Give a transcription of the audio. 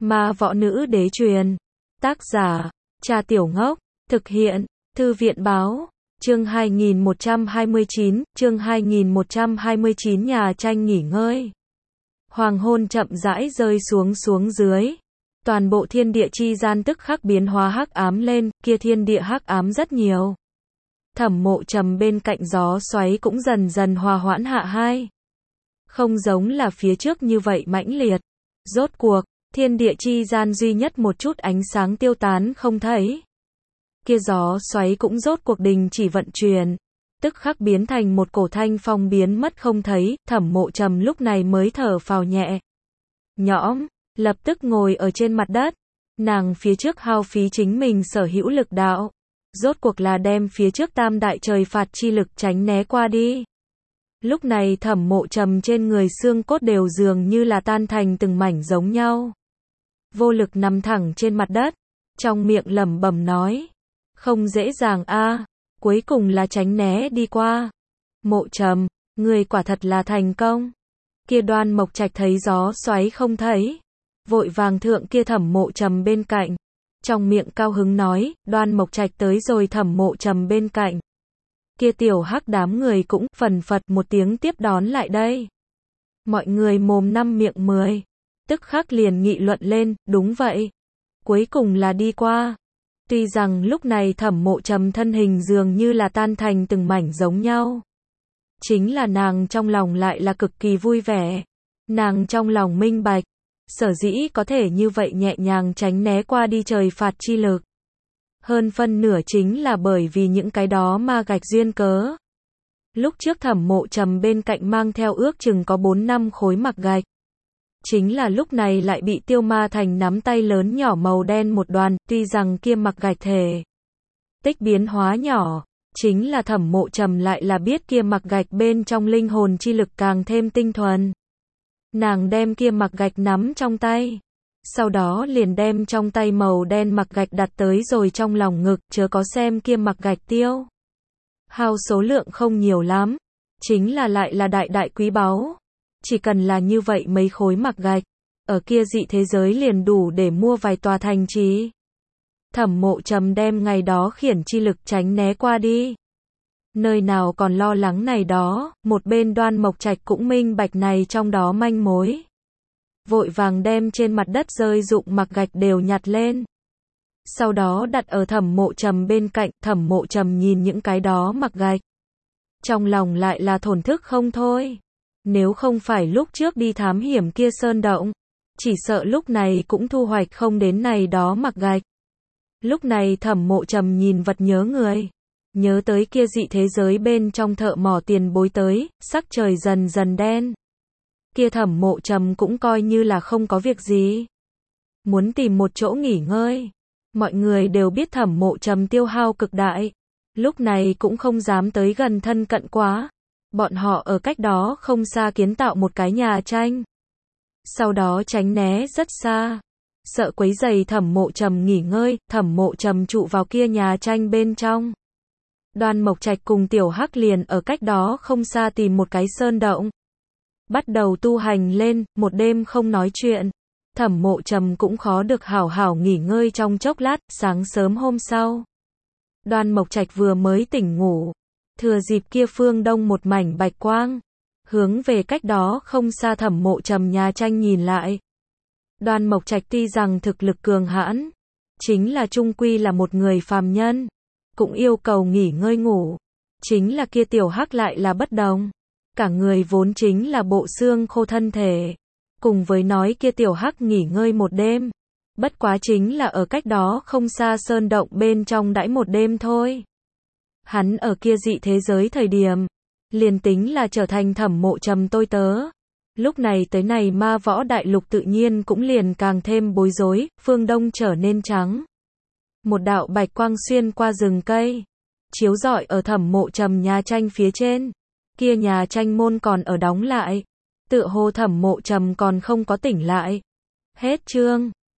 Ma võ nữ đế truyền. Tác giả, Trà Tiểu Ngốc. Thực hiện, Thư viện báo. Chương 2129, nhà tranh nghỉ ngơi. Hoàng hôn chậm rãi rơi xuống dưới. Toàn bộ thiên địa chi gian tức khắc biến hóa hắc ám lên, kia thiên địa hắc ám rất nhiều. Thẩm Mộ Trầm bên cạnh gió xoáy cũng dần dần hòa hoãn hạ hai. Không giống là phía trước như vậy mãnh liệt. Rốt cuộc, thiên địa chi gian duy nhất một chút ánh sáng tiêu tán không thấy. Kia gió xoáy cũng rốt cuộc đình chỉ vận chuyển, tức khắc biến thành một cổ thanh phong biến mất không thấy. Thẩm Mộ Trầm lúc này mới thở phào nhẹ nhõm, lập tức ngồi ở trên mặt đất. Nàng phía trước hao phí chính mình sở hữu lực đạo, rốt cuộc là đem phía trước tam đại trời phạt chi lực tránh né qua đi. Lúc này Thẩm Mộ Trầm trên người xương cốt đều dường như là tan thành từng mảnh giống nhau. Vô lực nằm thẳng trên mặt đất, trong miệng lẩm bẩm nói, không dễ dàng a, cuối cùng là tránh né đi qua. Mộ Trầm, người quả thật là thành công. Kia Đoan Mộc Trạch thấy gió xoáy không thấy, vội vàng thượng kia Thẩm Mộ Trầm bên cạnh, trong miệng cao hứng nói, Đoan Mộc Trạch tới rồi. Thẩm Mộ Trầm bên cạnh, kia tiểu hắc đám người cũng phần phật một tiếng tiếp đón lại đây. Mọi người mồm năm miệng mười, tức khắc liền nghị luận lên, đúng vậy, cuối cùng là đi qua. Tuy rằng lúc này Thẩm Mộ Trầm thân hình dường như là tan thành từng mảnh giống nhau, chính là nàng trong lòng lại là cực kỳ vui vẻ. Nàng trong lòng minh bạch, sở dĩ có thể như vậy nhẹ nhàng tránh né qua đi trời phạt chi lực, hơn phân nửa chính là bởi vì những cái đó ma gạch duyên cớ. Lúc trước Thẩm Mộ Trầm bên cạnh mang theo ước chừng có 4-5 khối mặc gạch, chính là lúc này lại bị tiêu ma thành nắm tay lớn nhỏ màu đen một đoàn. Tuy rằng kia mặc gạch thể tích biến hóa nhỏ, chính là Thẩm Mộ Trầm lại là biết kia mặc gạch bên trong linh hồn chi lực càng thêm tinh thuần. Nàng đem kia mặc gạch nắm trong tay, sau đó liền đem trong tay màu đen mặc gạch đặt tới rồi trong lòng ngực, chớ có xem kia mặc gạch tiêu hao số lượng không nhiều lắm, chính là lại là đại đại quý báu. Chỉ cần là như vậy mấy khối mặc gạch, ở kia dị thế giới liền đủ để mua vài tòa thành trì. Thẩm Mộ Trầm đem ngày đó khiển chi lực tránh né qua đi, nơi nào còn lo lắng này đó. Một bên Đoan Mộc Trạch cũng minh bạch này trong đó manh mối, vội vàng đem trên mặt đất rơi rụng mặc gạch đều nhặt lên, sau đó đặt ở Thẩm Mộ Trầm bên cạnh. Thẩm Mộ Trầm nhìn những cái đó mặc gạch, trong lòng lại là thổn thức không thôi. Nếu không phải lúc trước đi thám hiểm kia sơn động, chỉ sợ lúc này cũng thu hoạch không đến này đó mặc gạch. Lúc này Thẩm Mộ Trầm nhìn vật nhớ người, nhớ tới kia dị thế giới bên trong thợ mỏ tiền bối tới, sắc trời dần dần đen. Kia Thẩm Mộ Trầm cũng coi như là không có việc gì, muốn tìm một chỗ nghỉ ngơi. Mọi người đều biết Thẩm Mộ Trầm tiêu hao cực đại, lúc này cũng không dám tới gần thân cận quá. Bọn họ ở cách đó không xa kiến tạo một cái nhà tranh, sau đó tránh né rất xa, sợ quấy rầy Thẩm Mộ Trầm nghỉ ngơi. Thẩm Mộ Trầm trụ vào kia nhà tranh bên trong. Đoan Mộc Trạch cùng tiểu hắc liền ở cách đó không xa tìm một cái sơn động, bắt đầu tu hành lên. Một đêm không nói chuyện, Thẩm Mộ Trầm cũng khó được hảo hảo nghỉ ngơi trong chốc lát. Sáng sớm hôm sau, Đoan Mộc Trạch vừa mới tỉnh ngủ, thừa dịp kia phương đông một mảnh bạch quang, hướng về cách đó không xa Thẩm Mộ Trầm nhà tranh nhìn lại. Đoan Mộc Trạch tuy rằng thực lực cường hãn, chính là chung quy là một người phàm nhân, cũng yêu cầu nghỉ ngơi ngủ. Chính là kia tiểu hắc lại là bất đồng, cả người vốn chính là bộ xương khô thân thể, cùng với nói kia tiểu hắc nghỉ ngơi một đêm, bất quá chính là ở cách đó không xa sơn động bên trong đãi một đêm thôi. Hắn ở kia dị thế giới thời điểm, liền tính là trở thành Thẩm Mộ Trầm tôi tớ. Lúc này tới này ma võ đại lục tự nhiên cũng liền càng thêm bối rối. Phương đông trở nên trắng, một đạo bạch quang xuyên qua rừng cây, chiếu rọi ở Thẩm Mộ Trầm nhà tranh phía trên. Kia nhà tranh môn còn ở đóng lại, tựa hồ Thẩm Mộ Trầm còn không có tỉnh lại. Hết chương.